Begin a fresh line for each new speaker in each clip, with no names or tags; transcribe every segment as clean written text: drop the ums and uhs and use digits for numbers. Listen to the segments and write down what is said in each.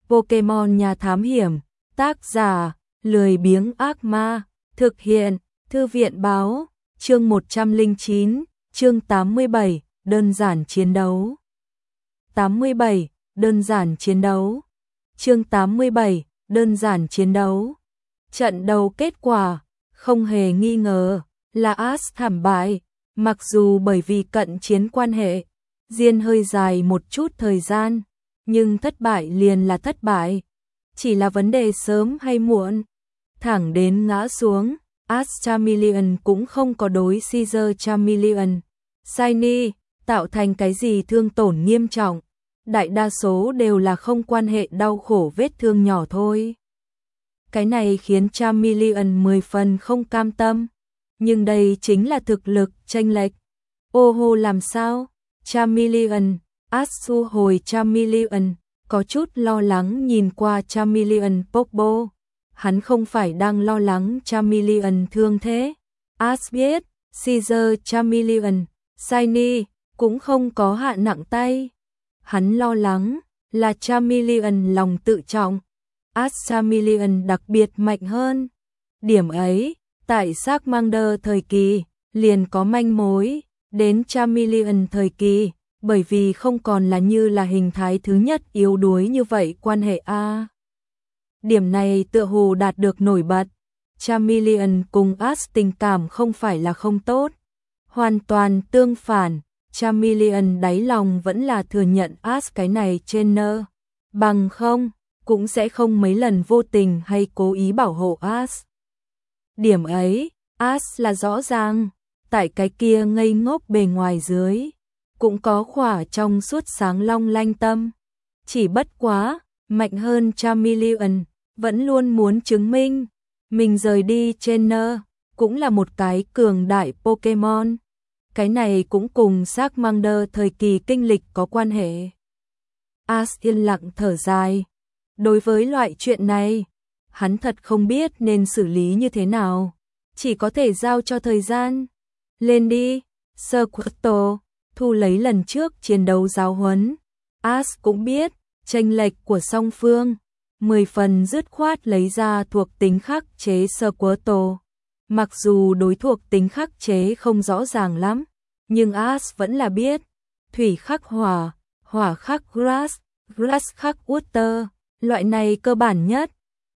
Pokemon nhà thám hiểm, tác giả, lười biếng ác ma, thực hiện, thư viện báo, chương 109, chương 87, đơn giản chiến đấu. 87, đơn giản chiến đấu. Chương 87, đơn giản chiến đấu. Trận đấu kết quả, không hề nghi ngờ, là Ash thảm bại, mặc dù bởi vì cận chiến quan hệ, Diên hơi dài một chút thời gian, nhưng thất bại liền là thất bại, chỉ là vấn đề sớm hay muộn. Thẳng đến ngã xuống, Ash Charmeleon cũng không có đối Caesar Charmeleon, Shiny, tạo thành cái gì thương tổn nghiêm trọng, đại đa số đều là không quan hệ đau khổ vết thương nhỏ thôi. Cái này khiến Charmeleon 10 phần không cam tâm, nhưng đây chính là thực lực chênh lệch. Ô hô làm sao? Charmeleon, Ash thu hồi Charmeleon, có chút lo lắng nhìn qua Charmeleon Popo. Hắn không phải đang lo lắng Charmeleon thương thế. Ash biết, Caesar Charmeleon, Shiny, cũng không có hạ nặng tay. Hắn lo lắng là Charmeleon lòng tự trọng. Ash Charmeleon đặc biệt mạnh hơn. Điểm ấy, tại Charmander thời kỳ, liền có manh mối, đến Charmeleon thời kỳ, bởi vì không còn là như là hình thái thứ nhất yếu đuối như vậy quan hệ A. Điểm này tựa hồ đạt được nổi bật. Charmeleon cùng Ash tình cảm không phải là không tốt. Hoàn toàn tương phản, Charmeleon đáy lòng vẫn là thừa nhận Ash cái này trainer. Bằng không, cũng sẽ không mấy lần vô tình hay cố ý bảo hộ Ash. Điểm ấy, Ash là rõ ràng, tại cái kia ngây ngốc bề ngoài dưới, cũng có khỏa trong suốt sáng long lanh tâm. Chỉ bất quá, mạnh hơn Charmeleon, vẫn luôn muốn chứng minh, mình rời đi trainer, cũng là một cái cường đại Pokemon. Cái này cũng cùng Charmander thời kỳ kinh lịch có quan hệ. Ash yên lặng thở dài. Đối với loại chuyện này, hắn thật không biết nên xử lý như thế nào. Chỉ có thể giao cho thời gian. Lên đi, Squirtle, thu lấy lần trước chiến đấu giáo huấn. Ash cũng biết, chênh lệch của song phương, 10 phần dứt khoát lấy ra thuộc tính khắc chế Squirtle. Mặc dù đối thuộc tính khắc chế không rõ ràng lắm, nhưng Ash vẫn là biết. Thủy khắc hỏa, hỏa khắc grass, grass khắc water, loại này cơ bản nhất.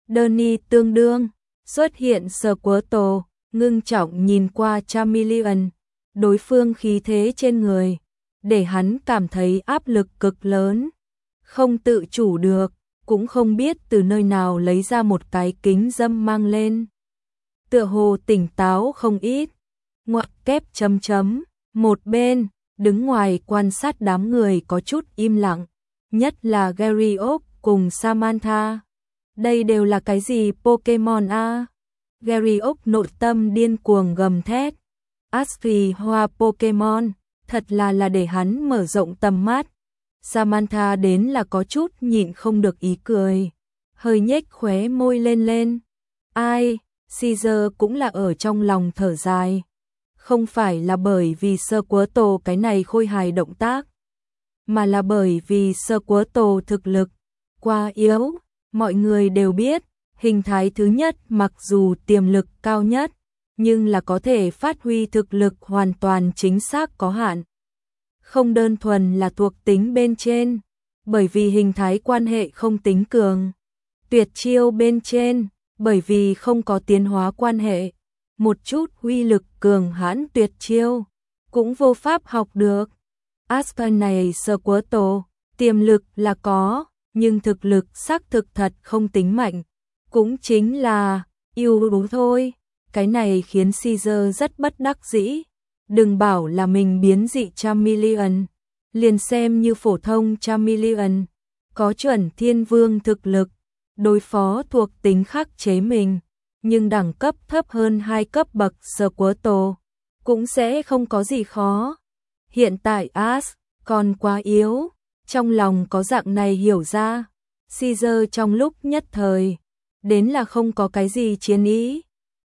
Đơn tương đương, xuất hiện Squirtle, ngưng trọng nhìn qua Charmeleon, đối phương khí thế trên người, để hắn cảm thấy áp lực cực lớn, không tự chủ được, cũng không biết từ nơi nào lấy ra một cái kính dâm mang lên. Tựa hồ tỉnh táo không ít, ngoặc kép chấm chấm, một bên, đứng ngoài quan sát đám người có chút im lặng, nhất là Gyarados cùng Samantha. Đây đều là cái gì Pokemon a? Gyarados nội tâm điên cuồng gầm thét. Ash vì hoa Pokemon, thật là để hắn mở rộng tầm mắt. Samantha đến là có chút nhịn không được ý cười, hơi nhếch khóe môi lên. Ai, Caesar cũng là ở trong lòng thở dài. Không phải là bởi vì Squirtle cái này khôi hài động tác, mà là bởi vì Squirtle thực lực quá yếu. Mọi người đều biết, hình thái thứ nhất mặc dù tiềm lực cao nhất, nhưng là có thể phát huy thực lực hoàn toàn chính xác có hạn. Không đơn thuần là thuộc tính bên trên, bởi vì hình thái quan hệ không tính cường. Tuyệt chiêu bên trên, bởi vì không có tiến hóa quan hệ. Một chút uy lực cường hãn tuyệt chiêu, cũng vô pháp học được. Aspen này Squirtle, tiềm lực là có, nhưng thực lực xác thực thật không tính mạnh. Cũng chính là yếu đuối thôi. Cái này khiến Caesar rất bất đắc dĩ. Đừng bảo là mình biến dị Charmeleon, liền xem như phổ thông Charmeleon, có chuẩn thiên vương thực lực, đối phó thuộc tính khắc chế mình, nhưng đẳng cấp thấp hơn 2 cấp bậc Squirtle, cũng sẽ không có gì khó. Hiện tại Ash còn quá yếu, trong lòng có dạng này hiểu ra, Caesar trong lúc nhất thời, đến là không có cái gì chiến ý.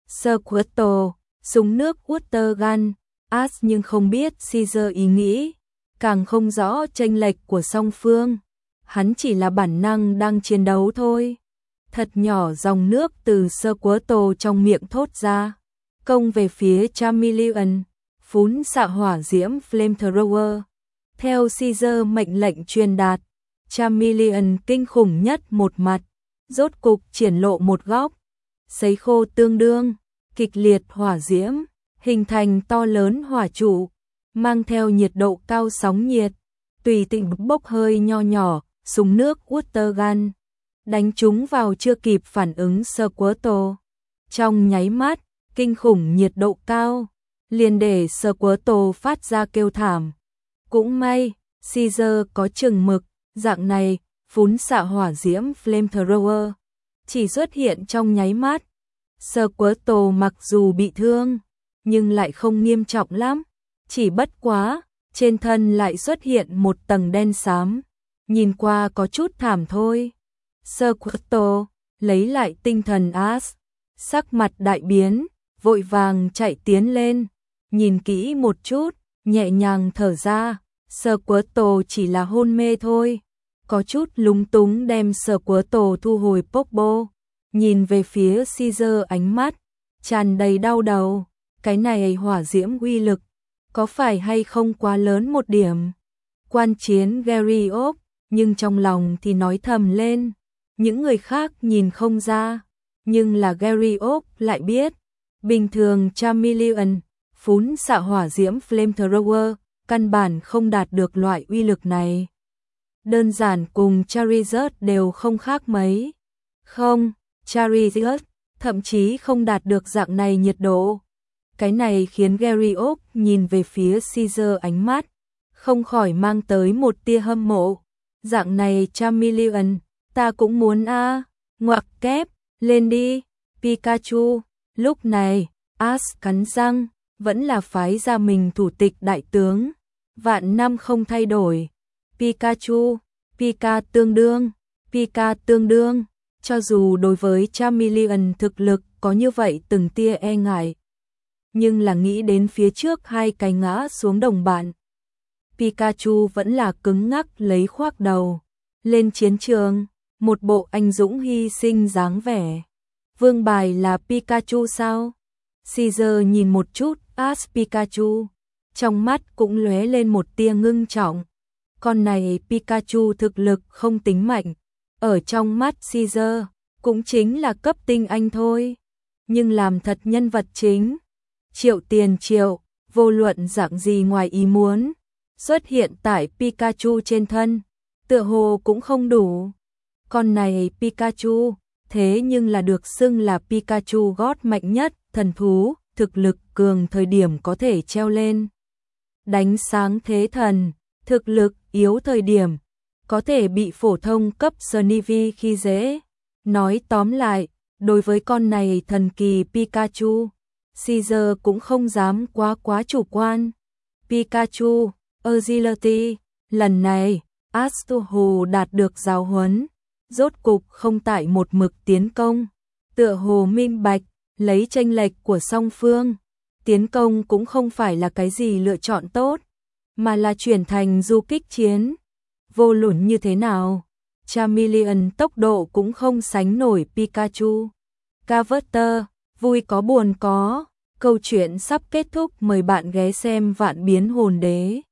Squirtle, súng nước water gun, Ash nhưng không biết Caesar ý nghĩ, càng không rõ chênh lệch của song phương. hắn chỉ là bản năng đang chiến đấu thôi. Thật nhỏ dòng nước từ Squirtle trong miệng thốt ra, công về phía Charmeleon, phún xạ hỏa diễm Flamethrower. Theo Caesar mệnh lệnh truyền đạt, Charmeleon kinh khủng nhất một mặt, rốt cục triển lộ một góc, sấy khô tương đương, kịch liệt hỏa diễm, hình thành to lớn hỏa trụ, mang theo nhiệt độ cao sóng nhiệt, tùy tiện bốc hơi nho nhỏ, súng nước water gun, đánh chúng vào chưa kịp phản ứng Squirtle. Trong nháy mắt, kinh khủng nhiệt độ cao, liền để Squirtle phát ra kêu thảm. Cũng may, Caesar có chừng mực, dạng này, phún xạ hỏa diễm Flamethrower chỉ xuất hiện trong nháy mắt. Squirtle mặc dù bị thương, nhưng lại không nghiêm trọng lắm, chỉ bất quá, trên thân lại xuất hiện một tầng đen xám, nhìn qua có chút thảm thôi. Squirtle lấy lại tinh thần Ash, sắc mặt đại biến, vội vàng chạy tiến lên, nhìn kỹ một chút, nhẹ nhàng thở ra, Squirtle chỉ là hôn mê thôi. Có chút lúng túng đem Squirtle thu hồi Popo, nhìn về phía Caesar ánh mắt tràn đầy đau đầu, cái này hỏa diễm uy lực, có phải hay không quá lớn một điểm? Quan chiến Garryop, nhưng trong lòng thì nói thầm lên, những người khác nhìn không ra, nhưng là Garryop lại biết, bình thường Charmeleon, phún xạ hỏa diễm Flamethrower, căn bản không đạt được loại uy lực này. Đơn giản cùng Charizard đều không khác mấy. Không, Charizard thậm chí không đạt được dạng này nhiệt độ. Cái này khiến Garryop nhìn về phía Caesar ánh mắt, không khỏi mang tới một tia hâm mộ. Dạng này Charmeleon, ta cũng muốn a. Ngoặc kép, lên đi, Pikachu. Lúc này, Ash cắn răng, vẫn là phái ra mình thủ tịch đại tướng. Vạn năm không thay đổi. Pikachu, Pika tương đương, cho dù đối với Charmeleon thực lực có như vậy từng tia e ngại, nhưng là nghĩ đến phía trước hai cái ngã xuống đồng bạn, Pikachu vẫn là cứng ngắc lấy khoác đầu, lên chiến trường, một bộ anh dũng hy sinh dáng vẻ. Vương bài là Pikachu sao? Caesar nhìn một chút Ash Pikachu, trong mắt cũng lóe lên một tia ngưng trọng. Con này Pikachu thực lực không tính mạnh, ở trong mắt Caesar, cũng chính là cấp tinh anh thôi. Nhưng làm thật nhân vật chính, triệu tiền triệu, vô luận dạng gì ngoài ý muốn, xuất hiện tại Pikachu trên thân, tựa hồ cũng không đủ. Con này Pikachu, thế nhưng là được xưng là Pikachu God mạnh nhất, thần thú, thực lực cường thời điểm có thể treo lên. Đánh sáng thế thần, thực lực yếu thời điểm, có thể bị phổ thông cấp Snivy khi dễ. Nói tóm lại, đối với con này thần kỳ Pikachu, Caesar cũng không dám quá chủ quan. Pikachu, Agility, lần này, Astuhu đạt được giáo huấn, rốt cục không tại một mực tiến công, tựa hồ minh bạch, lấy chênh lệch của song phương, tiến công cũng không phải là cái gì lựa chọn tốt, mà là chuyển thành du kích chiến. Vô luận như thế nào, Charmeleon tốc độ cũng không sánh nổi Pikachu. Carver, vui có buồn có, câu chuyện sắp kết thúc, mời bạn ghé xem Vạn Biến Hồn Đế.